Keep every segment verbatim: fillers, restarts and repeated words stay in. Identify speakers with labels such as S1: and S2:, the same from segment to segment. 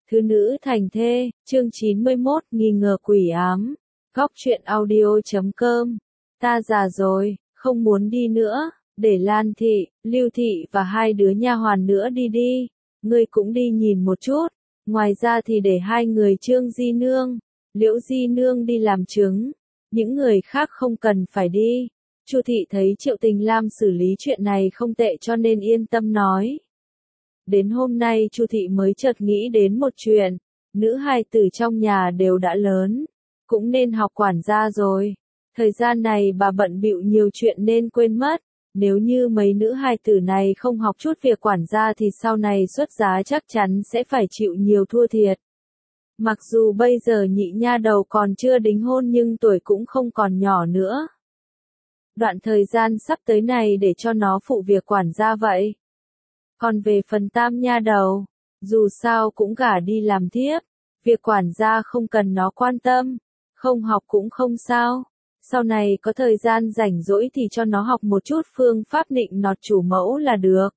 S1: Thứ nữ thành thê, chương chín mươi mốt, nghi ngờ quỷ ám. Góc truyện audio chấm com. Ta già rồi, không muốn đi nữa, để Lan Thị, Lưu Thị và hai đứa nha hoàn nữa đi đi. Ngươi cũng đi nhìn một chút. Ngoài ra thì để hai người Trương Di Nương, Liễu Di Nương đi làm chứng. Những người khác không cần phải đi. Chu Thị thấy Triệu Tình Lam xử lý chuyện này không tệ cho nên yên tâm nói. Đến hôm nay Chu Thị mới chợt nghĩ đến một chuyện, nữ hài tử trong nhà đều đã lớn, cũng nên học quản gia rồi. Thời gian này bà bận bịu nhiều chuyện nên quên mất, nếu như mấy nữ hài tử này không học chút việc quản gia thì sau này xuất giá chắc chắn sẽ phải chịu nhiều thua thiệt. Mặc dù bây giờ nhị nha đầu còn chưa đính hôn nhưng tuổi cũng không còn nhỏ nữa. Đoạn thời gian sắp tới này để cho nó phụ việc quản gia vậy. Còn về phần tam nha đầu, dù sao cũng gả đi làm thiếp, việc quản gia không cần nó quan tâm, không học cũng không sao. Sau này có thời gian rảnh rỗi thì cho nó học một chút phương pháp nịnh nọt chủ mẫu là được.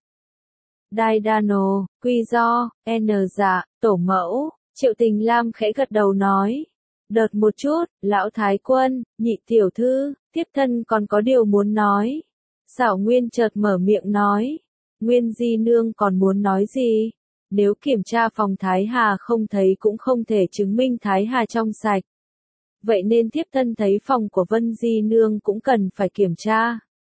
S1: Đai Đano, Quy Do, N dạ, tổ mẫu, Triệu Tình Lam khẽ gật đầu nói. Đợt một chút, lão thái quân, nhị tiểu thư, tiếp thân còn có điều muốn nói. Xảo Nguyên chợt mở miệng nói. Nguyên Di Nương còn muốn nói gì? Nếu kiểm tra phòng Thái Hà không thấy cũng không thể chứng minh Thái Hà trong sạch. Vậy nên thiếp thân thấy phòng của Vân Di Nương cũng cần phải kiểm tra.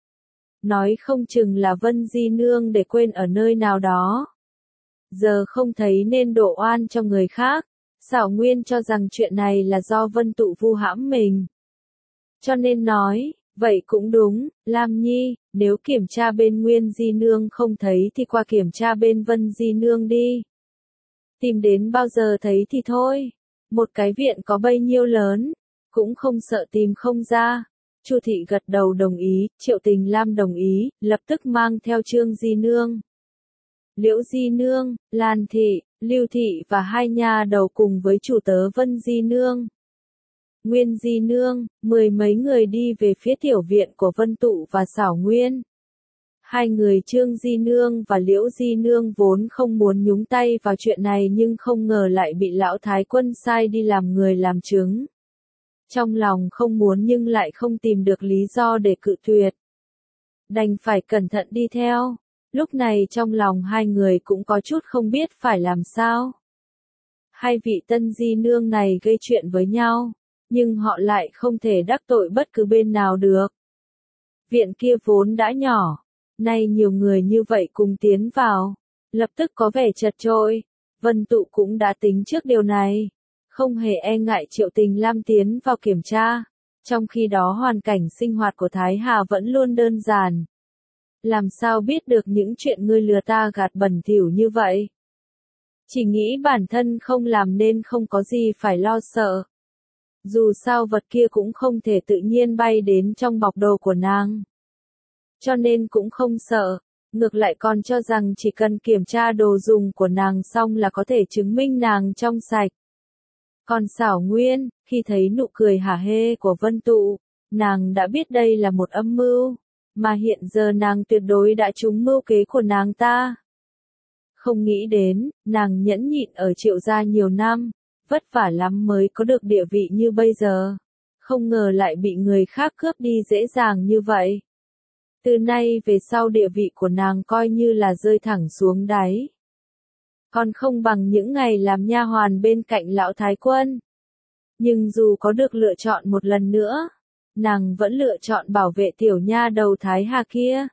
S1: Nói không chừng là Vân Di Nương để quên ở nơi nào đó. Giờ không thấy nên đổ oan cho người khác. Xảo Nguyên cho rằng chuyện này là do Vân Tụ vu hãm mình. Cho nên nói, vậy cũng đúng, Lam Nhi, nếu kiểm tra bên Nguyên Di Nương không thấy thì qua kiểm tra bên Vân Di Nương đi. Tìm đến bao giờ thấy thì thôi. Một cái viện có bấy nhiêu lớn, cũng không sợ tìm không ra. Chu Thị gật đầu đồng ý, Triệu Tình Lam đồng ý, lập tức mang theo Trương Di Nương, Liễu Di Nương, Lan Thị, Lưu Thị và hai nha đầu cùng với chủ tớ Vân Di Nương, Nguyên Di Nương, mười mấy người đi về phía tiểu viện của Vân Tụ và Xảo Nguyên. Hai người Trương Di Nương và Liễu Di Nương vốn không muốn nhúng tay vào chuyện này nhưng không ngờ lại bị lão thái quân sai đi làm người làm chứng. Trong lòng không muốn nhưng lại không tìm được lý do để cự tuyệt. Đành phải cẩn thận đi theo. Lúc này trong lòng hai người cũng có chút không biết phải làm sao. Hai vị tân di nương này gây chuyện với nhau, nhưng họ lại không thể đắc tội bất cứ bên nào được. Viện kia vốn đã nhỏ, nay nhiều người như vậy cùng tiến vào, lập tức có vẻ chật chội. Vân Tụ cũng đã tính trước điều này, không hề e ngại Triệu Tình Lam tiến vào kiểm tra. Trong khi đó hoàn cảnh sinh hoạt của Thái Hà vẫn luôn đơn giản. Làm sao biết được những chuyện ngươi lừa ta gạt bẩn thỉu như vậy? Chỉ nghĩ bản thân không làm nên không có gì phải lo sợ. Dù sao vật kia cũng không thể tự nhiên bay đến trong bọc đồ của nàng. Cho nên cũng không sợ, ngược lại còn cho rằng chỉ cần kiểm tra đồ dùng của nàng xong là có thể chứng minh nàng trong sạch. Còn Xảo Nguyên, khi thấy nụ cười hả hê của Vân Tụ, nàng đã biết đây là một âm mưu, mà hiện giờ nàng tuyệt đối đã trúng mưu kế của nàng ta. Không nghĩ đến, nàng nhẫn nhịn ở Triệu gia nhiều năm, vất vả lắm mới có được địa vị như bây giờ. Không ngờ lại bị người khác cướp đi dễ dàng như vậy. Từ nay về sau địa vị của nàng coi như là rơi thẳng xuống đáy. Còn không bằng những ngày làm nha hoàn bên cạnh lão thái quân. Nhưng dù có được lựa chọn một lần nữa, nàng vẫn lựa chọn bảo vệ tiểu nha đầu Thái Hà kia.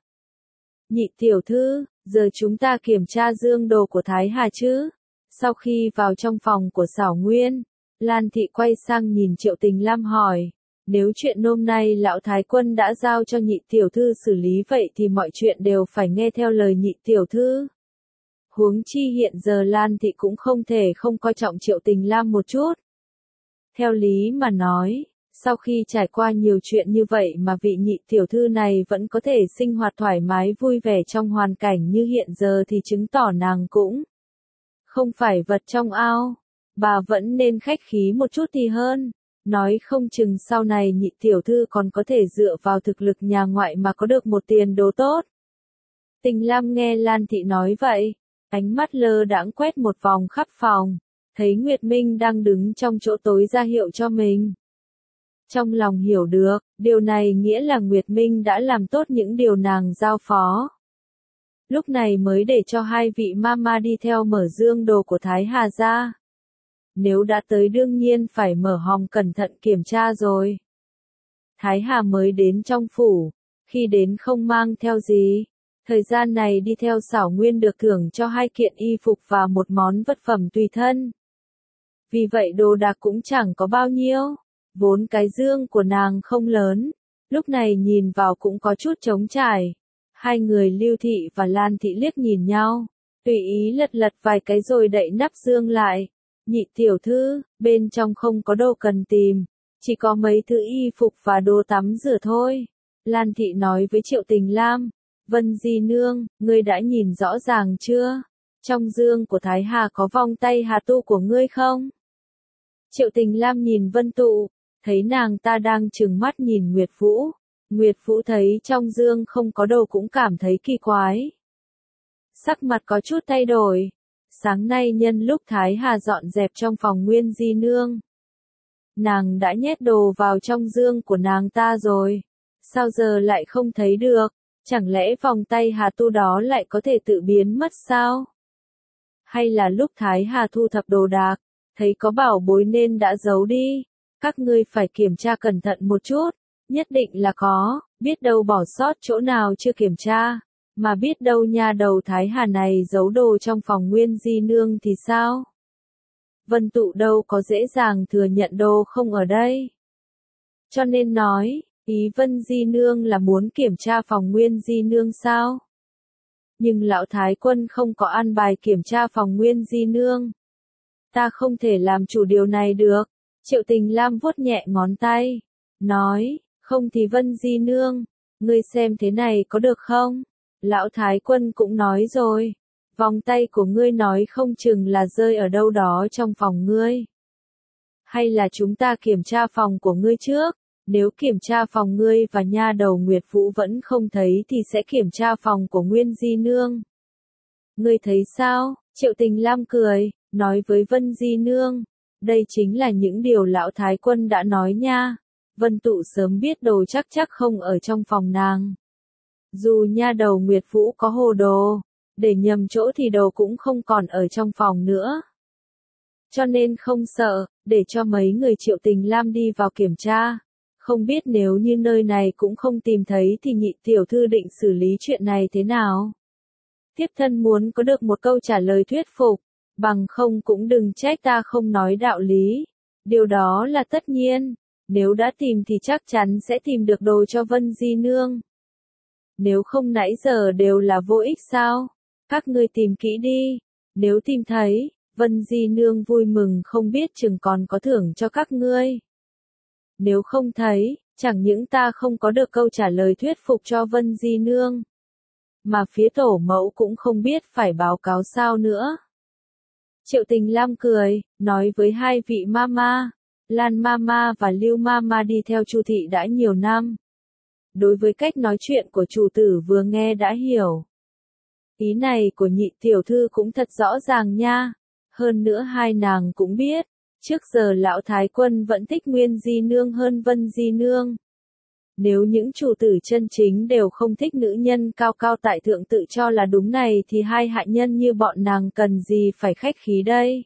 S1: Nhị tiểu thư, giờ chúng ta kiểm tra dương đồ của Thái Hà chứ? Sau khi vào trong phòng của Xảo Nguyên, Lan Thị quay sang nhìn Triệu Tình Lam hỏi, nếu chuyện hôm nay lão thái quân đã giao cho nhị tiểu thư xử lý vậy thì mọi chuyện đều phải nghe theo lời nhị tiểu thư. Huống chi hiện giờ Lan Thị cũng không thể không coi trọng Triệu Tình Lam một chút. Theo lý mà nói, sau khi trải qua nhiều chuyện như vậy mà vị nhị tiểu thư này vẫn có thể sinh hoạt thoải mái vui vẻ trong hoàn cảnh như hiện giờ thì chứng tỏ nàng cũng không phải vật trong ao. Bà vẫn nên khách khí một chút thì hơn. Nói không chừng sau này nhị tiểu thư còn có thể dựa vào thực lực nhà ngoại mà có được một tiền đồ tốt. Tình Lam nghe Lan Thị nói vậy, ánh mắt lơ đãng quét một vòng khắp phòng, thấy Nguyệt Minh đang đứng trong chỗ tối ra hiệu cho mình. Trong lòng hiểu được, điều này nghĩa là Nguyệt Minh đã làm tốt những điều nàng giao phó. Lúc này mới để cho hai vị mama đi theo mở dương đồ của Thái Hà ra. Nếu đã tới đương nhiên phải mở hòm cẩn thận kiểm tra rồi. Thái Hà mới đến trong phủ, khi đến không mang theo gì. Thời gian này đi theo Xảo Nguyên được thưởng cho hai kiện y phục và một món vật phẩm tùy thân. Vì vậy đồ đạc cũng chẳng có bao nhiêu, vốn cái dương của nàng không lớn, lúc này nhìn vào cũng có chút trống trải. Hai người Lưu Thị và Lan Thị liếc nhìn nhau, tùy ý lật lật vài cái rồi đậy nắp dương lại. Nhị tiểu thư, bên trong không có đồ cần tìm, chỉ có mấy thứ y phục và đồ tắm rửa thôi. Lan Thị nói với Triệu Tình Lam, Vân Di Nương, ngươi đã nhìn rõ ràng chưa? Trong dương của Thái Hà có vòng tay Hà Tu của ngươi không? Triệu Tình Lam nhìn Vân Tụ, thấy nàng ta đang trừng mắt nhìn Nguyệt Vũ. Nguyệt Vũ thấy trong dương không có đồ cũng cảm thấy kỳ quái. Sắc mặt có chút thay đổi. Sáng nay nhân lúc Thái Hà dọn dẹp trong phòng Nguyên Di Nương, nàng đã nhét đồ vào trong dương của nàng ta rồi. Sao giờ lại không thấy được? Chẳng lẽ vòng tay Hà Tu đó lại có thể tự biến mất sao? Hay là lúc Thái Hà thu thập đồ đạc, thấy có bảo bối nên đã giấu đi? Các ngươi phải kiểm tra cẩn thận một chút, nhất định là có, biết đâu bỏ sót chỗ nào chưa kiểm tra, mà biết đâu nha đầu Thái Hà này giấu đồ trong phòng Nguyên Di Nương thì sao? Vân Tụ đâu có dễ dàng thừa nhận đồ không ở đây. Cho nên nói, ý Vân Di Nương là muốn kiểm tra phòng Nguyên Di Nương sao? Nhưng lão Thái Quân không có an bài kiểm tra phòng Nguyên Di Nương. Ta không thể làm chủ điều này được. Triệu Tình Lam vuốt nhẹ ngón tay, nói, không thì Vân Di Nương, ngươi xem thế này có được không? Lão Thái Quân cũng nói rồi, vòng tay của ngươi nói không chừng là rơi ở đâu đó trong phòng ngươi. Hay là chúng ta kiểm tra phòng của ngươi trước, nếu kiểm tra phòng ngươi và nha đầu Nguyệt Vũ vẫn không thấy thì sẽ kiểm tra phòng của Nguyên Di Nương. Ngươi thấy sao? Triệu Tình Lam cười, nói với Vân Di Nương, đây chính là những điều lão Thái Quân đã nói nha. Vân Tụ sớm biết đồ chắc chắc không ở trong phòng nàng. Dù nha đầu Nguyệt Vũ có hồ đồ, để nhầm chỗ thì đồ cũng không còn ở trong phòng nữa. Cho nên không sợ, để cho mấy người Triệu Tình Lam đi vào kiểm tra. Không biết nếu như nơi này cũng không tìm thấy thì nhị tiểu thư định xử lý chuyện này thế nào? Thiếp thân muốn có được một câu trả lời thuyết phục, bằng không cũng đừng trách ta không nói đạo lý. Điều đó là tất nhiên, nếu đã tìm thì chắc chắn sẽ tìm được đồ cho Vân Di Nương. Nếu không nãy giờ đều là vô ích sao? Các ngươi tìm kỹ đi, nếu tìm thấy, Vân Di Nương vui mừng không biết chừng còn có thưởng cho các ngươi. Nếu không thấy, chẳng những ta không có được câu trả lời thuyết phục cho Vân Di Nương, mà phía tổ mẫu cũng không biết phải báo cáo sao nữa. Triệu Tình Lam cười, nói với hai vị mama, Lan mama và Lưu mama đi theo Chu thị đã nhiều năm. Đối với cách nói chuyện của chủ tử vừa nghe đã hiểu. Ý này của nhị tiểu thư cũng thật rõ ràng nha. Hơn nữa hai nàng cũng biết, trước giờ lão Thái Quân vẫn thích Nguyên Di Nương hơn Vân Di Nương. Nếu những chủ tử chân chính đều không thích nữ nhân cao cao tại thượng tự cho là đúng này thì hai hạ nhân như bọn nàng cần gì phải khách khí đây.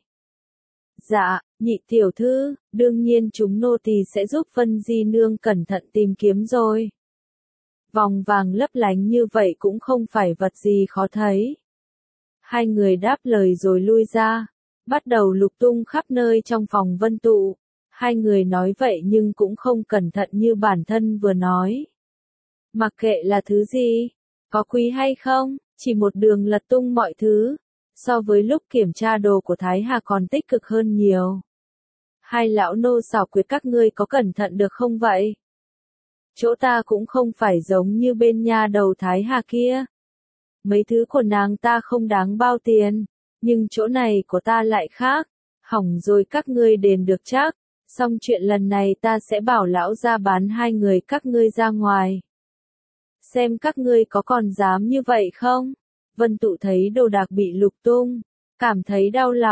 S1: Dạ, nhị tiểu thư, đương nhiên chúng nô tỳ sẽ giúp Vân Di Nương cẩn thận tìm kiếm rồi. Vòng vàng lấp lánh như vậy cũng không phải vật gì khó thấy. Hai người đáp lời rồi lui ra, bắt đầu lục tung khắp nơi trong phòng Vân Tụ. Hai người nói vậy nhưng cũng không cẩn thận như bản thân vừa nói. Mặc kệ là thứ gì, có quý hay không, chỉ một đường lật tung mọi thứ, so với lúc kiểm tra đồ của Thái Hà còn tích cực hơn nhiều. Hai lão nô xảo quyệt các ngươi có cẩn thận được không vậy? Chỗ ta cũng không phải giống như bên nha đầu Thái Hà kia. Mấy thứ của nàng ta không đáng bao tiền, nhưng chỗ này của ta lại khác. Hỏng rồi các ngươi đền được chắc. Xong chuyện lần này ta sẽ bảo lão ra bán hai người các ngươi ra ngoài. Xem các ngươi có còn dám như vậy không? Vân Tụ thấy đồ đạc bị lục tung, cảm thấy đau lòng,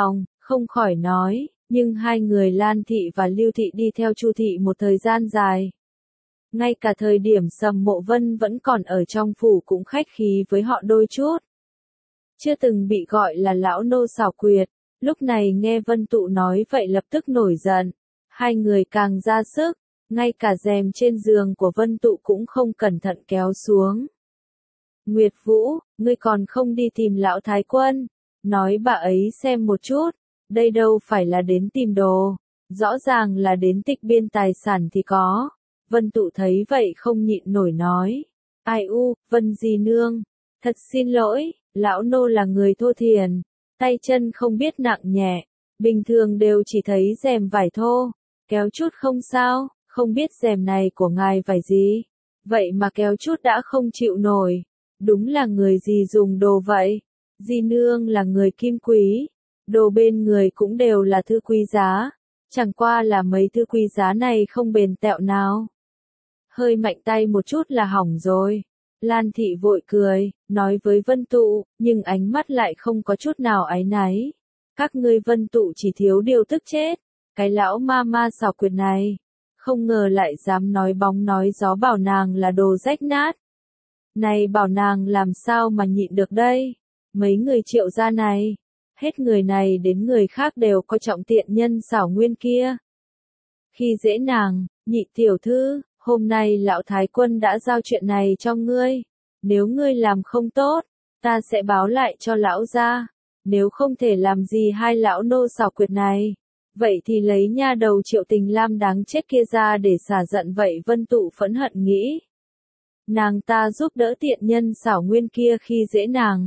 S1: không khỏi nói, nhưng hai người Lan Thị và Lưu Thị đi theo Chu Thị một thời gian dài. Ngay cả thời điểm Sầm Mộ Vân vẫn còn ở trong phủ cũng khách khí với họ đôi chút. Chưa từng bị gọi là lão nô xảo quyệt, lúc này nghe Vân Tụ nói vậy lập tức nổi giận. Hai người càng ra sức, ngay cả rèm trên giường của Vân Tụ cũng không cẩn thận kéo xuống. Nguyệt Vũ, ngươi còn không đi tìm lão thái quân, nói bà ấy xem một chút, đây đâu phải là đến tìm đồ, rõ ràng là đến tịch biên tài sản thì có. Vân Tụ thấy vậy không nhịn nổi nói, ai u, Vân Di Nương, thật xin lỗi, lão nô là người thô thiền, tay chân không biết nặng nhẹ, bình thường đều chỉ thấy rèm vải thô, kéo chút không sao, không biết rèm này của ngài vải gì, vậy mà kéo chút đã không chịu nổi, đúng là người gì dùng đồ vậy, Di Nương là người kim quý, đồ bên người cũng đều là thứ quý giá, chẳng qua là mấy thứ quý giá này không bền tẹo nào. Hơi mạnh tay một chút là hỏng rồi. Lan Thị vội cười, nói với Vân Tụ, nhưng ánh mắt lại không có chút nào áy náy. Các ngươi Vân Tụ chỉ thiếu điều tức chết, cái lão ma ma xảo quyệt này, không ngờ lại dám nói bóng nói gió bảo nàng là đồ rách nát. Này bảo nàng làm sao mà nhịn được đây, mấy người Triệu gia này, hết người này đến người khác đều coi trọng tiện nhân xảo nguyên kia. Khi dễ nàng, nhị tiểu thư, hôm nay lão thái quân đã giao chuyện này cho ngươi, nếu ngươi làm không tốt, ta sẽ báo lại cho lão gia, nếu không thể làm gì hai lão nô xảo quyệt này, vậy thì lấy nha đầu Triệu Tình Lam đáng chết kia ra để xả giận. Vậy Vân Tụ phẫn hận nghĩ, nàng ta giúp đỡ tiện nhân xảo nguyên kia khi dễ nàng.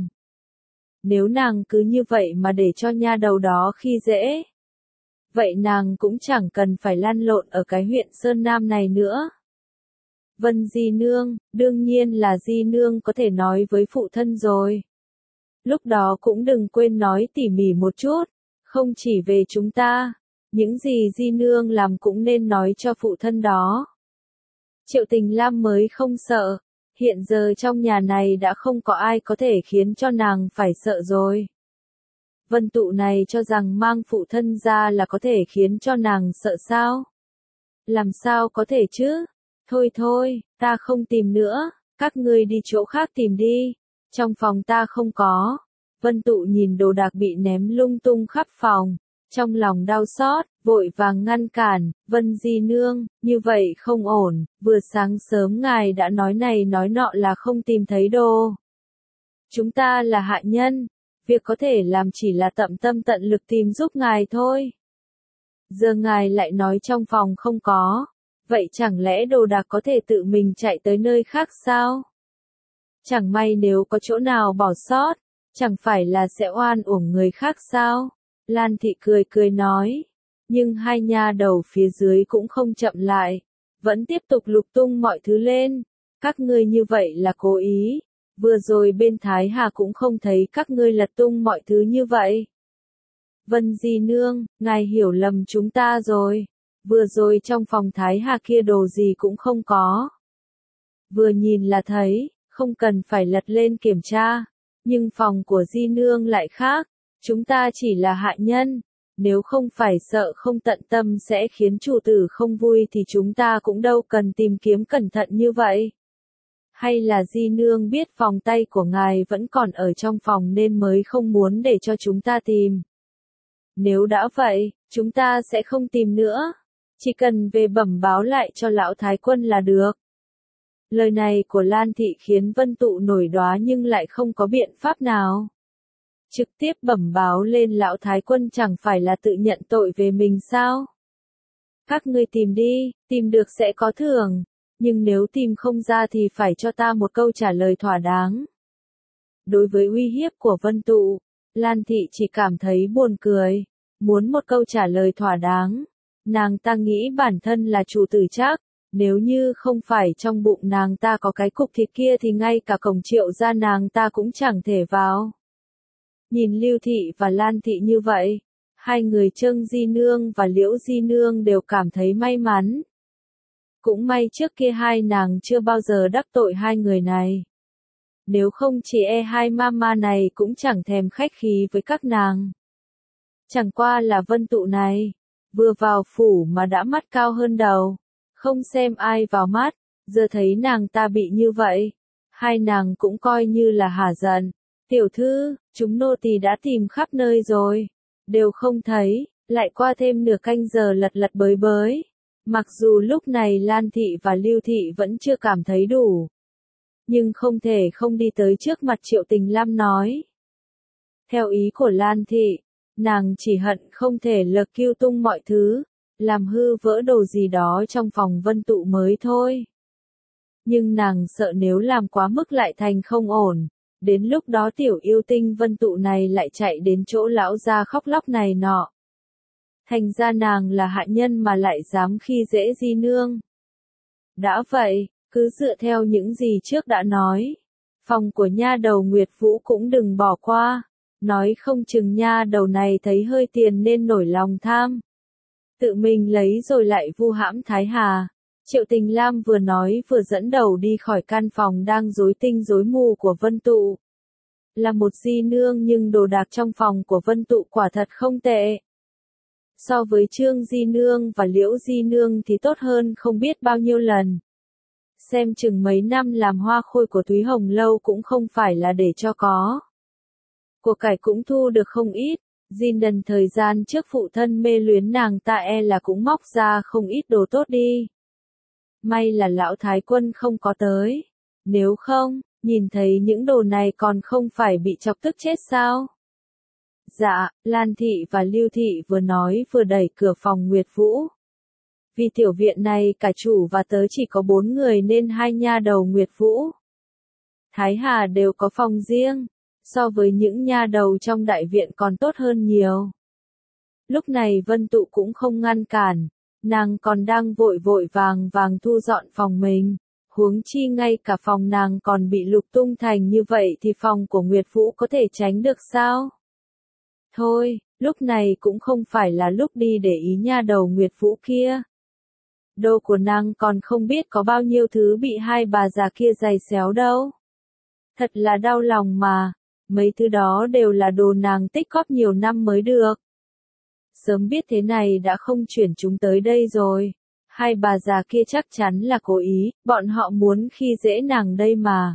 S1: Nếu nàng cứ như vậy mà để cho nha đầu đó khi dễ, vậy nàng cũng chẳng cần phải lăn lộn ở cái huyện Sơn Nam này nữa. Vân Di Nương, đương nhiên là Di Nương có thể nói với phụ thân rồi. Lúc đó cũng đừng quên nói tỉ mỉ một chút, không chỉ về chúng ta, những gì Di Nương làm cũng nên nói cho phụ thân đó. Triệu Tình Lam mới không sợ, hiện giờ trong nhà này đã không có ai có thể khiến cho nàng phải sợ rồi. Vân Tụ này cho rằng mang phụ thân ra là có thể khiến cho nàng sợ sao? Làm sao có thể chứ? Thôi thôi, ta không tìm nữa, các ngươi đi chỗ khác tìm đi, trong phòng ta không có. Vân Tụ nhìn đồ đạc bị ném lung tung khắp phòng, trong lòng đau xót, vội vàng ngăn cản, Vân Di Nương, như vậy không ổn, vừa sáng sớm ngài đã nói này nói nọ là không tìm thấy đồ. Chúng ta là hạ nhân, việc có thể làm chỉ là tận tâm tận lực tìm giúp ngài thôi. Giờ ngài lại nói trong phòng không có, vậy chẳng lẽ đồ đạc có thể tự mình chạy tới nơi khác sao? Chẳng may nếu có chỗ nào bỏ sót, chẳng phải là sẽ oan uổng người khác sao? Lan Thị cười cười nói, nhưng hai nha đầu phía dưới cũng không chậm lại, vẫn tiếp tục lục tung mọi thứ lên. Các ngươi như vậy là cố ý, vừa rồi bên Thái Hà cũng không thấy các ngươi lật tung mọi thứ như vậy. Vân Di Nương, ngài hiểu lầm chúng ta rồi, vừa rồi trong phòng Thái Hà kia đồ gì cũng không có. Vừa nhìn là thấy, không cần phải lật lên kiểm tra, nhưng phòng của Di Nương lại khác, chúng ta chỉ là hạ nhân, nếu không phải sợ không tận tâm sẽ khiến chủ tử không vui thì chúng ta cũng đâu cần tìm kiếm cẩn thận như vậy. Hay là Di Nương biết vòng tay của ngài vẫn còn ở trong phòng nên mới không muốn để cho chúng ta tìm. Nếu đã vậy, chúng ta sẽ không tìm nữa, chỉ cần về bẩm báo lại cho lão thái quân là được. Lời này của Lan Thị khiến Vân Tụ nổi đoá nhưng lại không có biện pháp nào. Trực tiếp bẩm báo lên lão thái quân chẳng phải là tự nhận tội về mình sao? Các ngươi tìm đi, tìm được sẽ có thưởng, nhưng nếu tìm không ra thì phải cho ta một câu trả lời thỏa đáng. Đối với uy hiếp của Vân Tụ, Lan Thị chỉ cảm thấy buồn cười, muốn một câu trả lời thỏa đáng. Nàng ta nghĩ bản thân là chủ tử chắc, nếu như không phải trong bụng nàng ta có cái cục thịt kia thì ngay cả cổng Triệu gia nàng ta cũng chẳng thể vào. Nhìn Lưu Thị và Lan Thị như vậy, hai người Trương Di Nương và Liễu Di Nương đều cảm thấy may mắn. Cũng may trước kia hai nàng chưa bao giờ đắc tội hai người này. Nếu không chỉ e hai mama này cũng chẳng thèm khách khí với các nàng. Chẳng qua là Vân Tụ này, vừa vào phủ mà đã mắt cao hơn đầu, không xem ai vào mắt, giờ thấy nàng ta bị như vậy, hai nàng cũng coi như là hả giận. Tiểu thư, chúng nô tỳ đã tìm khắp nơi rồi, đều không thấy, lại qua thêm nửa canh giờ lật lật bới bới. Mặc dù lúc này Lan Thị và Lưu Thị vẫn chưa cảm thấy đủ, nhưng không thể không đi tới trước mặt Triệu Tình Lam nói. Theo ý của Lan Thị, nàng chỉ hận không thể lật kiêu tung mọi thứ, làm hư vỡ đồ gì đó trong phòng Vân Tụ mới thôi. Nhưng nàng sợ nếu làm quá mức lại thành không ổn, đến lúc đó tiểu yêu tinh Vân Tụ này lại chạy đến chỗ lão gia khóc lóc này nọ. Thành ra nàng là hạ nhân mà lại dám khi dễ di nương. Đã vậy, cứ dựa theo những gì trước đã nói, phòng của nha đầu Nguyệt Vũ cũng đừng bỏ qua, nói không chừng nha đầu này thấy hơi tiền nên nổi lòng tham. Tự mình lấy rồi lại vu hãm Thái Hà. Triệu Tình Lam vừa nói vừa dẫn đầu đi khỏi căn phòng đang rối tinh rối mù của Vân Tụ. Là một di nương nhưng đồ đạc trong phòng của Vân Tụ quả thật không tệ. So với Trương di nương và Liễu di nương thì tốt hơn không biết bao nhiêu lần. Xem chừng mấy năm làm hoa khôi của Thúy Hồng Lâu cũng không phải là để cho có. Của cải cũng thu được không ít, di nần thời gian trước phụ thân mê luyến nàng ta e là cũng móc ra không ít đồ tốt đi. May là lão thái quân không có tới, nếu không, nhìn thấy những đồ này còn không phải bị chọc tức chết sao? Dạ, Lan Thị và Lưu Thị vừa nói vừa đẩy cửa phòng Nguyệt Vũ. Vì tiểu viện này cả chủ và tớ chỉ có bốn người nên hai nha đầu Nguyệt Vũ, Thái Hà đều có phòng riêng, so với những nha đầu trong đại viện còn tốt hơn nhiều. Lúc này Vân Tụ cũng không ngăn cản, nàng còn đang vội vội vàng vàng thu dọn phòng mình, huống chi ngay cả phòng nàng còn bị lục tung thành như vậy thì phòng của Nguyệt Vũ có thể tránh được sao? Thôi, lúc này cũng không phải là lúc đi để ý nha đầu Nguyệt Vũ kia. Đồ của nàng còn không biết có bao nhiêu thứ bị hai bà già kia giày xéo đâu. Thật là đau lòng mà, mấy thứ đó đều là đồ nàng tích góp nhiều năm mới được. Sớm biết thế này đã không chuyển chúng tới đây rồi. Hai bà già kia chắc chắn là cố ý, bọn họ muốn khi dễ nàng đây mà.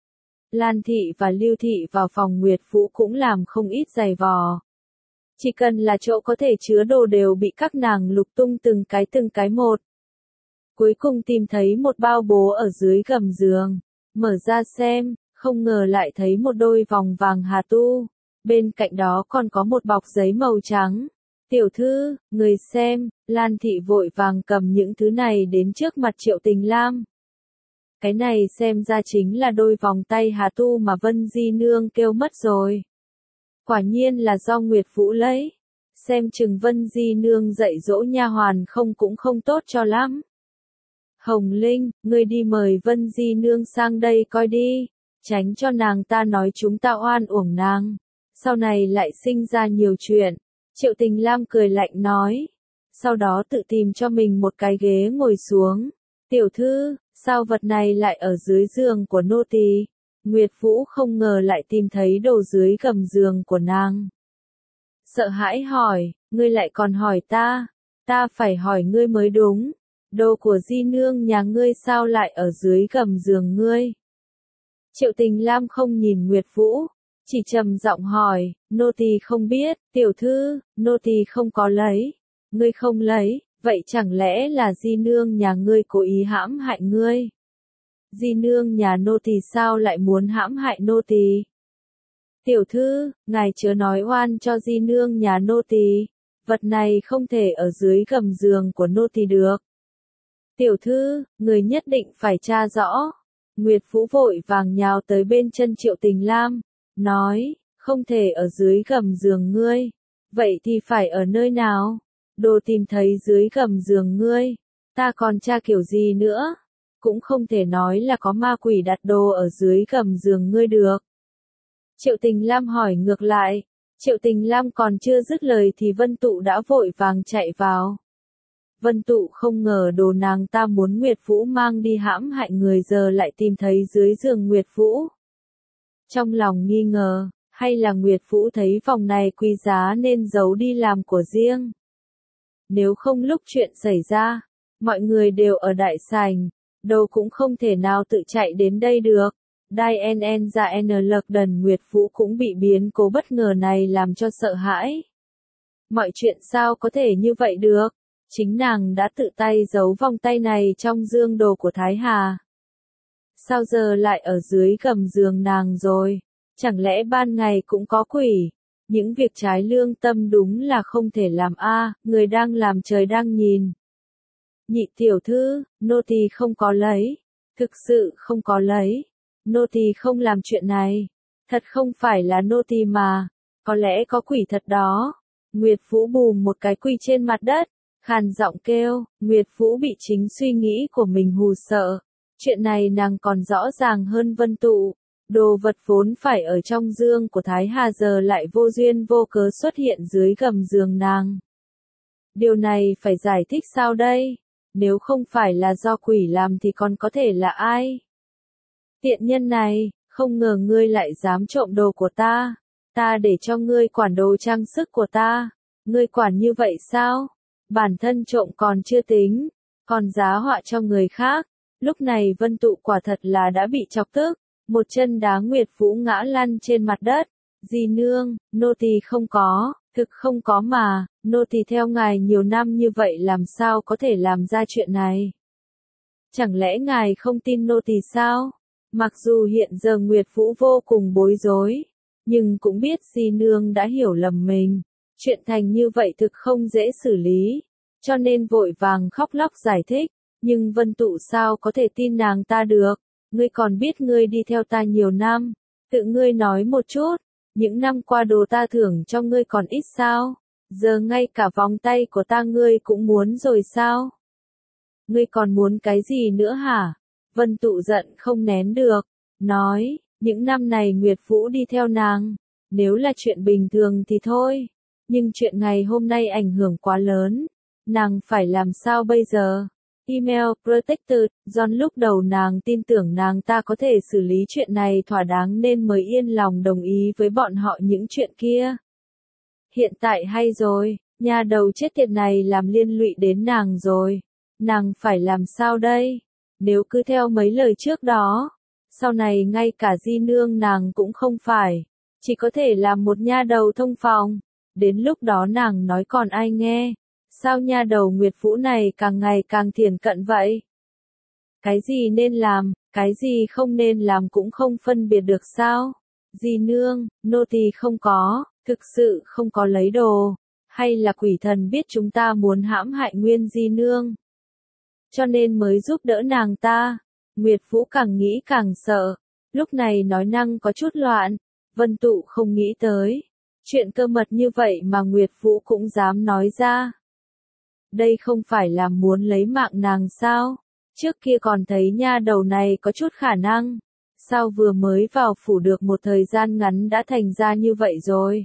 S1: Lan Thị và Lưu Thị vào phòng Nguyệt Vũ cũng làm không ít giày vò. Chỉ cần là chỗ có thể chứa đồ đều bị các nàng lục tung từng cái từng cái một. Cuối cùng tìm thấy một bao bố ở dưới gầm giường, mở ra xem, không ngờ lại thấy một đôi vòng vàng hà tu, bên cạnh đó còn có một bọc giấy màu trắng. Tiểu thư, người xem, Lan Thị vội vàng cầm những thứ này đến trước mặt Triệu Tình Lam. Cái này xem ra chính là đôi vòng tay hà tu mà Vân Di Nương kêu mất rồi. Quả nhiên là do Nguyệt Vũ lấy. Xem chừng Vân Di Nương dạy dỗ nha hoàn không cũng không tốt cho lắm. Hồng Linh, ngươi đi mời Vân Di Nương sang đây coi đi, tránh cho nàng ta nói chúng ta oan uổng nàng, sau này lại sinh ra nhiều chuyện. Triệu Tình Lam cười lạnh nói, sau đó tự tìm cho mình một cái ghế ngồi xuống. Tiểu thư, sao vật này lại ở dưới giường của nô tỳ? Nguyệt Vũ không ngờ lại tìm thấy đồ dưới gầm giường của nàng. Sợ hãi hỏi, ngươi lại còn hỏi ta, ta phải hỏi ngươi mới đúng. Đồ của Di Nương nhà ngươi sao lại ở dưới gầm giường ngươi? Triệu Tình Lam không nhìn Nguyệt Vũ, chỉ trầm giọng hỏi, nô tỳ không biết, tiểu thư, nô tỳ không có lấy. Ngươi không lấy, vậy chẳng lẽ là Di Nương nhà ngươi cố ý hãm hại ngươi? Di Nương nhà nô tỳ sao lại muốn hãm hại nô tỳ? Tiểu thư, ngài chớ nói oan cho Di Nương nhà nô tỳ, vật này không thể ở dưới gầm giường của nô tỳ được. Tiểu thư, người nhất định phải tra rõ. Nguyệt Vũ vội vàng nhào tới bên chân Triệu Tình Lam, nói, không thể ở dưới gầm giường ngươi. Vậy thì phải ở nơi nào? Đồ tìm thấy dưới gầm giường ngươi, ta còn tra kiểu gì nữa? Cũng không thể nói là có ma quỷ đặt đồ ở dưới gầm giường ngươi được. Triệu Tình Lam hỏi ngược lại, Triệu Tình Lam còn chưa dứt lời thì Vân Tụ đã vội vàng chạy vào. Vân Tụ không ngờ đồ nàng ta muốn Nguyệt Vũ mang đi hãm hại người giờ lại tìm thấy dưới giường Nguyệt Vũ. Trong lòng nghi ngờ, Hay là Nguyệt Vũ thấy vòng này quý giá nên giấu đi làm của riêng? Nếu không lúc chuyện xảy ra, mọi người đều ở đại sảnh, đâu cũng không thể nào tự chạy đến đây được. Diane ra N lật đần Nguyệt Vũ cũng bị biến cố bất ngờ này làm cho sợ hãi. Mọi chuyện sao có thể như vậy được? Chính nàng đã tự tay giấu vòng tay này trong dương đồ của Thái Hà. Sao giờ lại ở dưới gầm giường nàng rồi? Chẳng lẽ ban ngày cũng có quỷ? Những việc trái lương tâm đúng là không thể làm a, người đang làm trời đang nhìn. Nhị tiểu thư, nô tỳ không có lấy. Thực sự không có lấy. Nô tỳ không làm chuyện này. Thật không phải là nô tỳ mà. Có lẽ có quỷ thật đó. Nguyệt Vũ bùm một cái quỳ trên mặt đất. Khàn giọng kêu, Nguyệt Vũ bị chính suy nghĩ của mình hù sợ. Chuyện này nàng còn rõ ràng hơn Vân Tụ. Đồ vật vốn phải ở trong dương của Thái Hà giờ lại vô duyên vô cớ xuất hiện dưới gầm giường nàng. Điều này phải giải thích sao đây? Nếu không phải là do quỷ làm thì còn có thể là ai? Tiện nhân này, không ngờ ngươi lại dám trộm đồ của ta. Ta để cho ngươi quản đồ trang sức của ta. Ngươi quản như vậy sao? Bản thân trộm còn chưa tính, còn giá họa cho người khác. Lúc này Vân Tụ quả thật là đã bị chọc tức. Một chân đá Nguyệt Vũ ngã lăn trên mặt đất. Dì nương, nô tỳ không có, thực không có mà, nô tỳ theo ngài nhiều năm như vậy làm sao có thể làm ra chuyện này? Chẳng lẽ ngài không tin nô tỳ sao? Mặc dù hiện giờ Nguyệt Vũ vô cùng bối rối, nhưng cũng biết dì nương đã hiểu lầm mình. Chuyện thành như vậy thực không dễ xử lý, cho nên vội vàng khóc lóc giải thích. Nhưng Vân Tụ sao có thể tin nàng ta được? Ngươi còn biết ngươi đi theo ta nhiều năm, tự ngươi nói một chút, những năm qua đồ ta thưởng cho ngươi còn ít sao? Giờ ngay cả vòng tay của ta ngươi cũng muốn rồi sao? Ngươi còn muốn cái gì nữa hả? Vân Tụ giận không nén được, nói, những năm này Nguyệt Vũ đi theo nàng, nếu là chuyện bình thường thì thôi, nhưng chuyện ngày hôm nay ảnh hưởng quá lớn, nàng phải làm sao bây giờ? Email Protected, John lúc đầu nàng tin tưởng nàng ta có thể xử lý chuyện này thỏa đáng nên mới yên lòng đồng ý với bọn họ những chuyện kia. Hiện tại hay rồi, nhà đầu chết tiệt này làm liên lụy đến nàng rồi. Nàng phải làm sao đây? Nếu cứ theo mấy lời trước đó, sau này ngay cả di nương nàng cũng không phải, chỉ có thể làm một nha đầu thông phòng. Đến lúc đó nàng nói còn ai nghe? Sao nha đầu Nguyệt Vũ này càng ngày càng thiển cận vậy? Cái gì nên làm, cái gì không nên làm cũng không phân biệt được sao? Dì nương, nô tỳ không có, thực sự không có lấy đồ, hay là quỷ thần biết chúng ta muốn hãm hại Nguyên di nương, cho nên mới giúp đỡ nàng ta. Nguyệt Vũ càng nghĩ càng sợ, lúc này nói năng có chút loạn. Vân Tụ không nghĩ tới, chuyện cơ mật như vậy mà Nguyệt Vũ cũng dám nói ra. Đây không phải là muốn lấy mạng nàng sao? Trước kia còn thấy nha đầu này có chút khả năng. Sao vừa mới vào phủ được một thời gian ngắn đã thành ra như vậy rồi?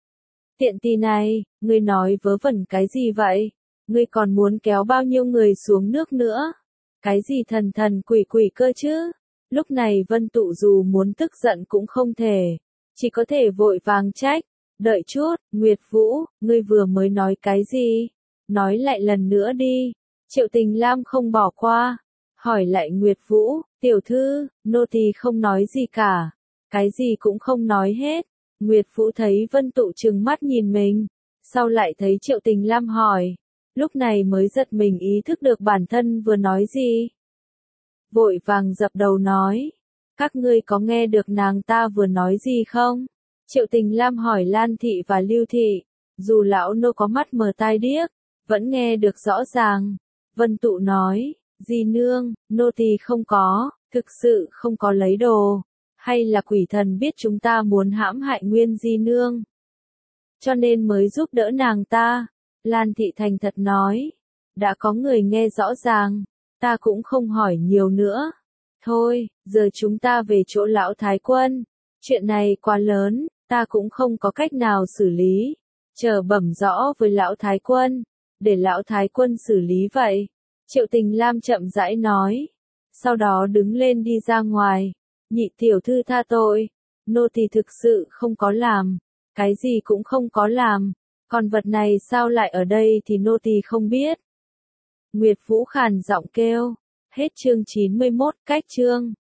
S1: Tiện tì này, ngươi nói vớ vẩn cái gì vậy? Ngươi còn muốn kéo bao nhiêu người xuống nước nữa? Cái gì thần thần quỷ quỷ cơ chứ? Lúc này Vân Tụ dù muốn tức giận cũng không thể. Chỉ có thể vội vàng trách. Đợi chút, Nguyệt Vũ, ngươi vừa mới nói cái gì? Nói lại lần nữa đi. Triệu Tình Lam không bỏ qua. Hỏi lại Nguyệt Vũ, tiểu thư, nô tỳ không nói gì cả. Cái gì cũng không nói hết. Nguyệt Vũ thấy Vân Tụ trừng mắt nhìn mình. Sau lại thấy Triệu Tình Lam hỏi. Lúc này mới giật mình ý thức được bản thân vừa nói gì. Vội vàng dập đầu nói. Các ngươi có nghe được nàng ta vừa nói gì không? Triệu Tình Lam hỏi Lan Thị và Lưu Thị. Dù lão nô có mắt mờ tai điếc, vẫn nghe được rõ ràng. Vân Tụ nói, dì nương, nô tỳ không có, thực sự không có lấy đồ. Hay là quỷ thần biết chúng ta muốn hãm hại Nguyên di nương, cho nên mới giúp đỡ nàng ta. Lan Thị thành thật nói, đã có người nghe rõ ràng, ta cũng không hỏi nhiều nữa. Thôi, giờ chúng ta về chỗ lão Thái Quân. Chuyện này quá lớn, ta cũng không có cách nào xử lý. Chờ bẩm rõ với lão Thái Quân, để lão Thái Quân xử lý vậy. Triệu Tình Lam chậm rãi nói. Sau đó đứng lên đi ra ngoài. Nhị tiểu thư tha tội. nô tỳ thực sự không có làm, cái gì cũng không có làm, còn vật này sao lại ở đây thì nô tỳ không biết. Nguyệt Vũ khàn giọng kêu, hết chương chín mươi mốt, cách chương.